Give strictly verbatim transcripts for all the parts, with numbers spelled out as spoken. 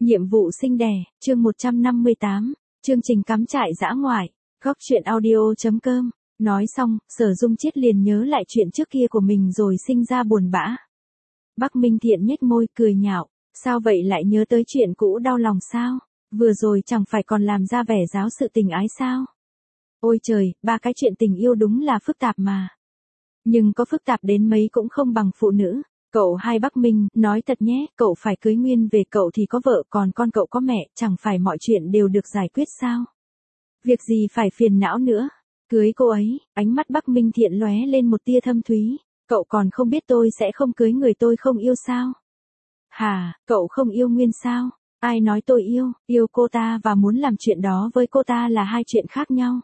Nhiệm vụ sinh đẻ, chương một trăm năm mươi tám, chương trình cắm trại dã ngoại, góc truyện audio.com. Nói xong, Sở Dung Chiết liền nhớ lại chuyện trước kia của mình rồi sinh ra buồn bã. Bắc Minh Thiện nhếch môi cười nhạo, sao vậy lại nhớ tới chuyện cũ đau lòng sao? Vừa rồi chẳng phải còn làm ra vẻ giáo sự tình ái sao? Ôi trời, ba cái chuyện tình yêu đúng là phức tạp mà. Nhưng có phức tạp đến mấy cũng không bằng phụ nữ. Cậu hai Bắc Minh, nói thật nhé, cậu phải cưới Nguyên về, cậu thì có vợ, còn con cậu có mẹ, chẳng phải mọi chuyện đều được giải quyết sao? Việc gì phải phiền não nữa? Cưới cô ấy, ánh mắt Bắc Minh Thiện lóe lên một tia thâm thúy, cậu còn không biết tôi sẽ không cưới người tôi không yêu sao? Hà, cậu không yêu Nguyên sao? Ai nói tôi yêu, yêu cô ta và muốn làm chuyện đó với cô ta là hai chuyện khác nhau.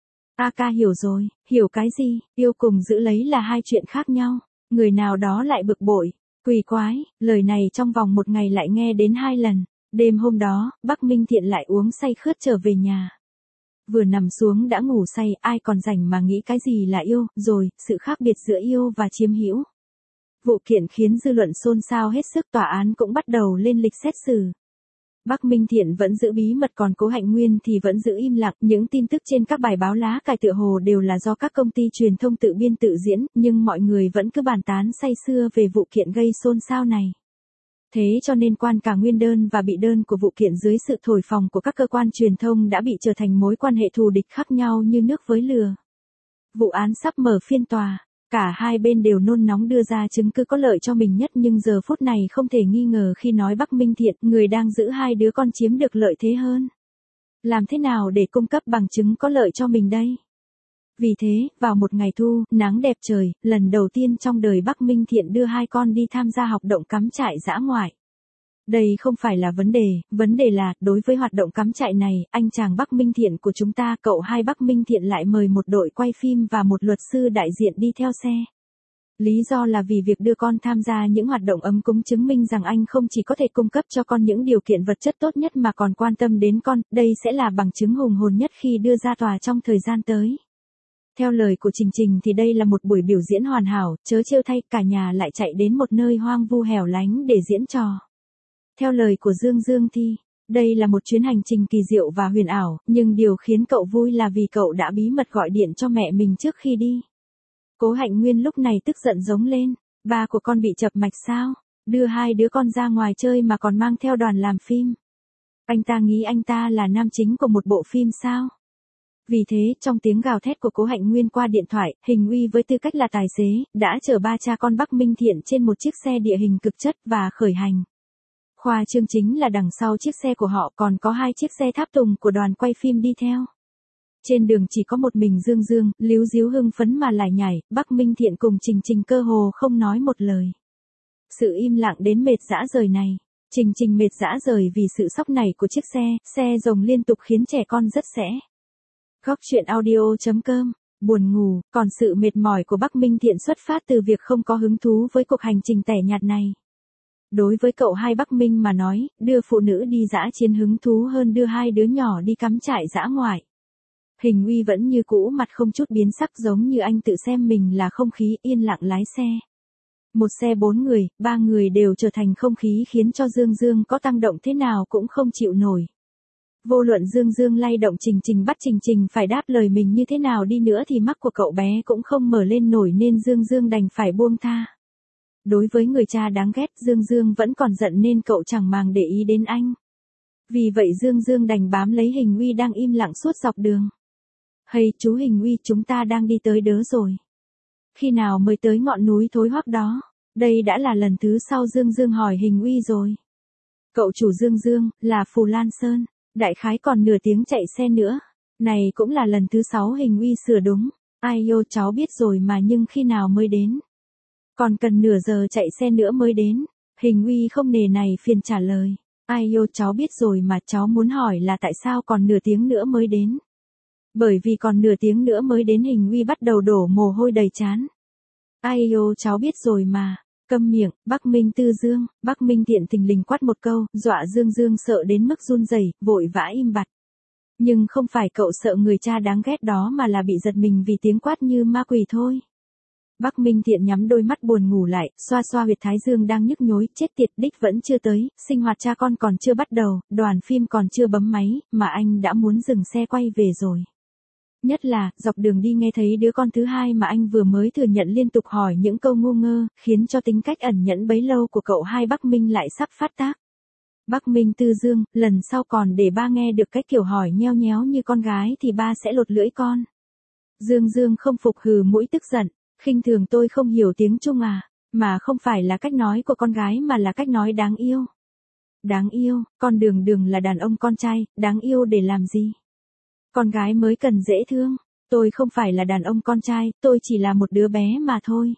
A ca hiểu rồi, hiểu cái gì, yêu cùng giữ lấy là hai chuyện khác nhau. Người nào đó lại bực bội, quỳ quái, lời này trong vòng một ngày lại nghe đến hai lần. Đêm hôm đó, Bắc Minh Thiện lại uống say khướt trở về nhà. Vừa nằm xuống đã ngủ say, ai còn rảnh mà nghĩ cái gì là yêu, rồi, sự khác biệt giữa yêu và chiếm hữu. Vụ kiện khiến dư luận xôn xao hết sức, tòa án cũng bắt đầu lên lịch xét xử. Bắc Minh Thiện vẫn giữ bí mật, còn Cố Hạnh Nguyên thì vẫn giữ im lặng. Những tin tức trên các bài báo lá cải tựa hồ đều là do các công ty truyền thông tự biên tự diễn, nhưng mọi người vẫn cứ bàn tán say sưa về vụ kiện gây xôn xao này. Thế cho nên quan cả nguyên đơn và bị đơn của vụ kiện dưới sự thổi phồng của các cơ quan truyền thông đã bị trở thành mối quan hệ thù địch khác nhau như nước với lửa. Vụ án sắp mở phiên tòa. Cả hai bên đều nôn nóng đưa ra chứng cứ có lợi cho mình nhất, nhưng giờ phút này không thể nghi ngờ khi nói Bắc Minh Thiện, người đang giữ hai đứa con, chiếm được lợi thế hơn. Làm thế nào để cung cấp bằng chứng có lợi cho mình đây? Vì thế, vào một ngày thu, nắng đẹp trời, lần đầu tiên trong đời Bắc Minh Thiện đưa hai con đi tham gia hoạt động cắm trại dã ngoại. Đây không phải là vấn đề, vấn đề là, đối với hoạt động cắm trại này, anh chàng Bắc Minh Thiện của chúng ta, cậu hai Bắc Minh Thiện lại mời một đội quay phim và một luật sư đại diện đi theo xe. Lý do là vì việc đưa con tham gia những hoạt động ấm cúng chứng minh rằng anh không chỉ có thể cung cấp cho con những điều kiện vật chất tốt nhất mà còn quan tâm đến con, đây sẽ là bằng chứng hùng hồn nhất khi đưa ra tòa trong thời gian tới. Theo lời của Trình Trình thì đây là một buổi biểu diễn hoàn hảo, chớ trêu thay, cả nhà lại chạy đến một nơi hoang vu hẻo lánh để diễn trò. Theo lời của Dương Dương thì, đây là một chuyến hành trình kỳ diệu và huyền ảo, nhưng điều khiến cậu vui là vì cậu đã bí mật gọi điện cho mẹ mình trước khi đi. Cố Hạnh Nguyên lúc này tức giận giống lên, ba của con bị chập mạch sao? Đưa hai đứa con ra ngoài chơi mà còn mang theo đoàn làm phim. Anh ta nghĩ anh ta là nam chính của một bộ phim sao? Vì thế, trong tiếng gào thét của Cố Hạnh Nguyên qua điện thoại, Hình Uy với tư cách là tài xế, đã chở ba cha con Bắc Minh Thiện trên một chiếc xe địa hình cực chất và khởi hành. Khoa trương chính là đằng sau chiếc xe của họ còn có hai chiếc xe tháp tùng của đoàn quay phim đi theo. Trên đường chỉ có một mình Dương Dương, líu díu hưng phấn mà lải nhải, Bắc Minh Thiện cùng Trình Trình cơ hồ không nói một lời. Sự im lặng đến mệt dã rời này, Trình Trình mệt dã rời vì sự sóc nảy của chiếc xe, xe rồng liên tục khiến trẻ con rất sẽ. Góc truyện audio.com, buồn ngủ, còn sự mệt mỏi của Bắc Minh Thiện xuất phát từ việc không có hứng thú với cuộc hành trình tẻ nhạt này. Đối với cậu hai Bắc Minh mà nói, đưa phụ nữ đi dã chiến hứng thú hơn đưa hai đứa nhỏ đi cắm trại dã ngoại. Hình Uy vẫn như cũ, mặt không chút biến sắc, giống như anh tự xem mình là không khí, yên lặng lái xe. Một xe bốn người, ba người đều trở thành không khí khiến cho Dương Dương có tăng động thế nào cũng không chịu nổi. Vô luận Dương Dương lay động Trình Trình bắt Trình Trình phải đáp lời mình như thế nào đi nữa thì mắt của cậu bé cũng không mở lên nổi nên Dương Dương đành phải buông tha. Đối với người cha đáng ghét, Dương Dương vẫn còn giận nên cậu chẳng màng để ý đến anh. Vì vậy Dương Dương đành bám lấy Hình Uy đang im lặng suốt dọc đường. Hay chú Hình Uy, chúng ta đang đi tới đớ rồi. Khi nào mới tới ngọn núi thối hoắc đó? Đây đã là lần thứ sau Dương Dương hỏi Hình Uy rồi. Cậu chủ Dương Dương, là Phù Lan Sơn. Đại khái còn nửa tiếng chạy xe nữa. Này cũng là lần thứ sáu. Hình Uy sửa đúng. Ai yêu, cháu biết rồi mà, nhưng khi nào mới đến? Còn cần nửa giờ chạy xe nữa mới đến. Hình Uy không nề này phiền trả lời. Ai yêu, cháu biết rồi mà, cháu muốn hỏi là tại sao còn nửa tiếng nữa mới đến? Bởi vì còn nửa tiếng nữa mới đến. Hình Uy bắt đầu đổ mồ hôi đầy trán. Ai yêu, cháu biết rồi mà. Câm miệng, Bắc Minh Tư Dương. Bắc Minh Thiện thình lình quát một câu, dọa Dương Dương sợ đến mức run rẩy, vội vã im bặt. Nhưng không phải cậu sợ người cha đáng ghét đó mà là bị giật mình vì tiếng quát như ma quỷ thôi. Bắc Minh Thiện nhắm đôi mắt buồn ngủ lại, xoa xoa huyệt thái dương đang nhức nhối, chết tiệt, đích vẫn chưa tới, sinh hoạt cha con còn chưa bắt đầu, đoàn phim còn chưa bấm máy, mà anh đã muốn dừng xe quay về rồi. Nhất là, dọc đường đi nghe thấy đứa con thứ hai mà anh vừa mới thừa nhận liên tục hỏi những câu ngu ngơ, khiến cho tính cách ẩn nhẫn bấy lâu của cậu hai Bắc Minh lại sắp phát tác. Bắc Minh Tư Dương, lần sau còn để ba nghe được cái kiểu hỏi nheo nhéo như con gái thì ba sẽ lột lưỡi con. Dương Dương không phục, hừ mũi tức giận, khinh thường tôi không hiểu tiếng Trung à, mà không phải là cách nói của con gái mà là cách nói đáng yêu. Đáng yêu, con Đường Đường là đàn ông con trai, đáng yêu để làm gì? Con gái mới cần dễ thương, tôi không phải là đàn ông con trai, tôi chỉ là một đứa bé mà thôi.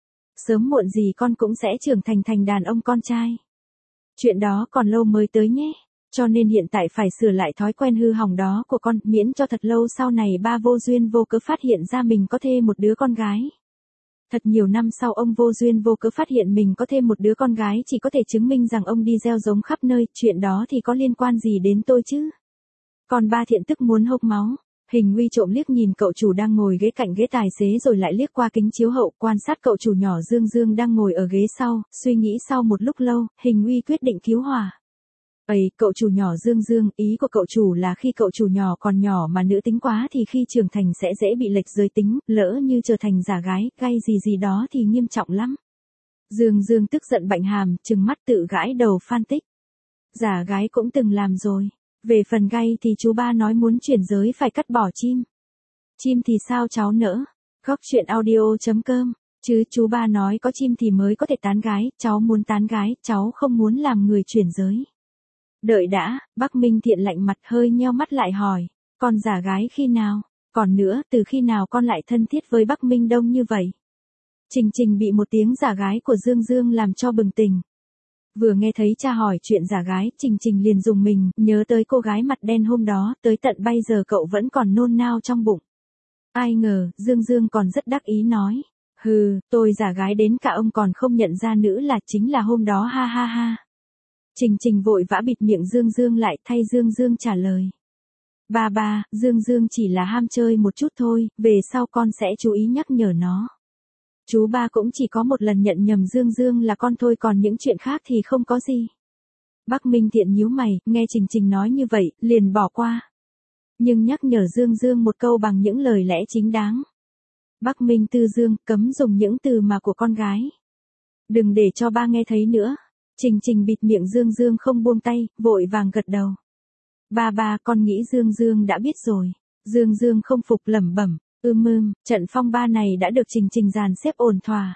Sớm muộn gì con cũng sẽ trưởng thành thành đàn ông con trai. Chuyện đó còn lâu mới tới nhé, cho nên hiện tại phải sửa lại thói quen hư hỏng đó của con, miễn cho thật lâu sau này ba vô duyên vô cớ phát hiện ra mình có thêm một đứa con gái. Thật nhiều năm sau ông vô duyên vô cớ phát hiện mình có thêm một đứa con gái chỉ có thể chứng minh rằng ông đi gieo giống khắp nơi, chuyện đó thì có liên quan gì đến tôi chứ? Còn ba Thiện tức muốn hộc máu. Hình Nguy trộm liếc nhìn cậu chủ đang ngồi ghế cạnh ghế tài xế rồi lại liếc qua kính chiếu hậu quan sát cậu chủ nhỏ Dương Dương đang ngồi ở ghế sau, suy nghĩ sau một lúc lâu, Hình Nguy quyết định cứu hòa. Ây, cậu chủ nhỏ Dương Dương, ý của cậu chủ là khi cậu chủ nhỏ còn nhỏ mà nữ tính quá thì khi trưởng thành sẽ dễ bị lệch giới tính, lỡ như trở thành giả gái, gay gì gì đó thì nghiêm trọng lắm. Dương Dương tức giận bạnh hàm, trừng mắt tự gãi đầu phân tích. Giả gái cũng từng làm rồi. Về phần gay thì chú ba nói muốn chuyển giới phải cắt bỏ chim. Chim thì sao cháu nỡ? Góc chuyện audio chấm com. Chứ chú ba nói có chim thì mới có thể tán gái, cháu muốn tán gái, cháu không muốn làm người chuyển giới. Đợi đã, Bắc Minh Thiện lạnh mặt hơi nheo mắt lại hỏi, con giả gái khi nào? Còn nữa, từ khi nào con lại thân thiết với Bắc Minh Đông như vậy? Trình Trình bị một tiếng giả gái của Dương Dương làm cho bừng tỉnh. Vừa nghe thấy cha hỏi chuyện giả gái, Trình Trình liền dùng mình, nhớ tới cô gái mặt đen hôm đó, tới tận bây giờ cậu vẫn còn nôn nao trong bụng. Ai ngờ, Dương Dương còn rất đắc ý nói, hừ, tôi giả gái đến cả ông còn không nhận ra nữ là chính là hôm đó ha ha ha. Trình Trình vội vã bịt miệng Dương Dương lại thay Dương Dương trả lời. Ba ba, Dương Dương chỉ là ham chơi một chút thôi, về sau con sẽ chú ý nhắc nhở nó. Chú ba cũng chỉ có một lần nhận nhầm Dương Dương là con thôi, còn những chuyện khác thì không có gì. Bắc Minh Thiện nhíu mày, nghe Trình Trình nói như vậy, liền bỏ qua. Nhưng nhắc nhở Dương Dương một câu bằng những lời lẽ chính đáng. Bắc Minh Tư Dương, cấm dùng những từ mà của con gái. Đừng để cho ba nghe thấy nữa. Trình Trình bịt miệng Dương Dương không buông tay, vội vàng gật đầu. Ba ba, con nghĩ Dương Dương đã biết rồi. Dương Dương không phục lẩm bẩm. Ưm ưm, trận phong ba này đã được Trình Trình dàn xếp ổn thỏa.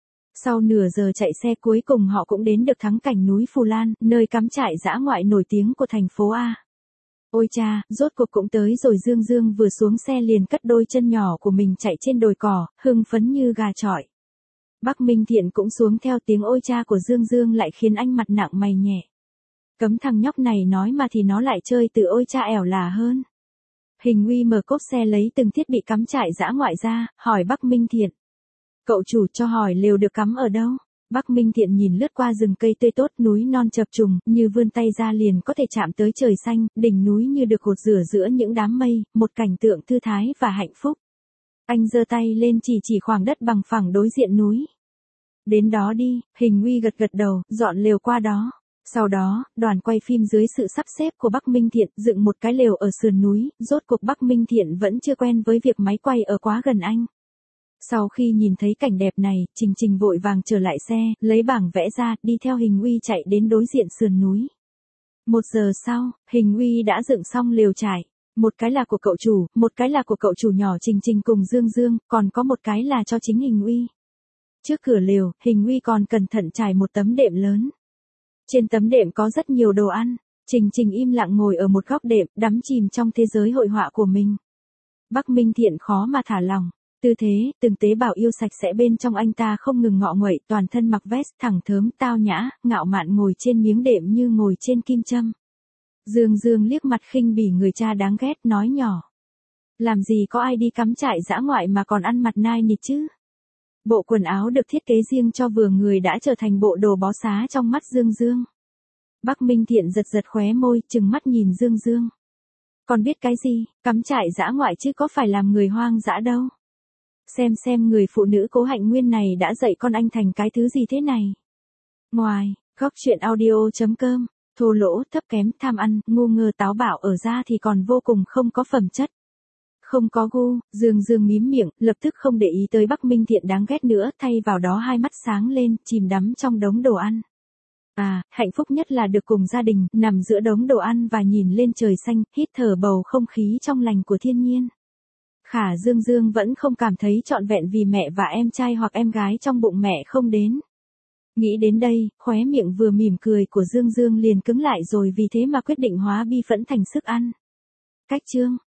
Sau nửa giờ chạy xe cuối cùng họ cũng đến được thắng cảnh núi Phù Lan, nơi cắm trại dã ngoại nổi tiếng của thành phố A. Ôi cha, rốt cuộc cũng tới rồi. Dương Dương vừa xuống xe liền cất đôi chân nhỏ của mình chạy trên đồi cỏ, hưng phấn như gà chọi. Bắc Minh Thiện cũng xuống theo, tiếng ôi cha của Dương Dương lại khiến anh mặt nặng mày nhẹ. Cấm thằng nhóc này nói mà thì nó lại chơi từ ôi cha ẻo lả hơn. Hình Nguy mở cốp xe lấy từng thiết bị cắm trại dã ngoại ra, hỏi Bắc Minh Thiện. Cậu chủ cho hỏi lều được cắm ở đâu? Bắc Minh Thiện nhìn lướt qua rừng cây tươi tốt, núi non chập trùng, như vươn tay ra liền có thể chạm tới trời xanh, đỉnh núi như được gột rửa giữa những đám mây, một cảnh tượng thư thái và hạnh phúc. Anh giơ tay lên chỉ chỉ khoảng đất bằng phẳng đối diện núi. Đến đó đi, Hình Nguy gật gật đầu, dọn lều qua đó. Sau đó, đoàn quay phim dưới sự sắp xếp của Bắc Minh Thiện dựng một cái lều ở sườn núi, rốt cuộc Bắc Minh Thiện vẫn chưa quen với việc máy quay ở quá gần anh. Sau khi nhìn thấy cảnh đẹp này, Trình Trình vội vàng trở lại xe, lấy bảng vẽ ra, đi theo Hình Nguy chạy đến đối diện sườn núi. Một giờ sau, Hình Nguy đã dựng xong lều trại. Một cái là của cậu chủ, một cái là của cậu chủ nhỏ Trình Trình cùng Dương Dương, còn có một cái là cho chính Hình Nguy. Trước cửa lều, Hình Nguy còn cẩn thận trải một tấm đệm lớn. Trên tấm đệm có rất nhiều đồ ăn. Trình Trình im lặng ngồi ở một góc đệm, đắm chìm trong thế giới hội họa của mình. Bắc Minh Thiện khó mà thả lòng. Tư thế, từng tế bào yêu sạch sẽ bên trong anh ta không ngừng ngọ nguậy, toàn thân mặc vest thẳng thớm, tao nhã, ngạo mạn ngồi trên miếng đệm như ngồi trên kim châm. Dương Dương liếc mặt khinh bỉ người cha đáng ghét, nói nhỏ. Làm gì có ai đi cắm trại dã ngoại mà còn ăn mặt nai nịt chứ? Bộ quần áo được thiết kế riêng cho vừa người đã trở thành bộ đồ bó xá trong mắt Dương Dương. Bắc Minh Thiện giật giật khóe môi, trừng mắt nhìn Dương Dương. Còn biết cái gì, cắm trại dã ngoại chứ có phải làm người hoang dã đâu. Xem xem người phụ nữ Cố Hạnh Nguyên này đã dạy con anh thành cái thứ gì thế này. Ngoài, góc truyện audio.com, thô lỗ, thấp kém, tham ăn, ngu ngơ táo bạo ở ra thì còn vô cùng không có phẩm chất. Không có gu, Dương Dương mím miệng, lập tức không để ý tới Bắc Minh Thiện đáng ghét nữa, thay vào đó hai mắt sáng lên, chìm đắm trong đống đồ ăn. À, hạnh phúc nhất là được cùng gia đình, nằm giữa đống đồ ăn và nhìn lên trời xanh, hít thở bầu không khí trong lành của thiên nhiên. Khả Dương Dương vẫn không cảm thấy trọn vẹn vì mẹ và em trai hoặc em gái trong bụng mẹ không đến. Nghĩ đến đây, khóe miệng vừa mỉm cười của Dương Dương liền cứng lại rồi vì thế mà quyết định hóa bi phẫn thành sức ăn. Cách chương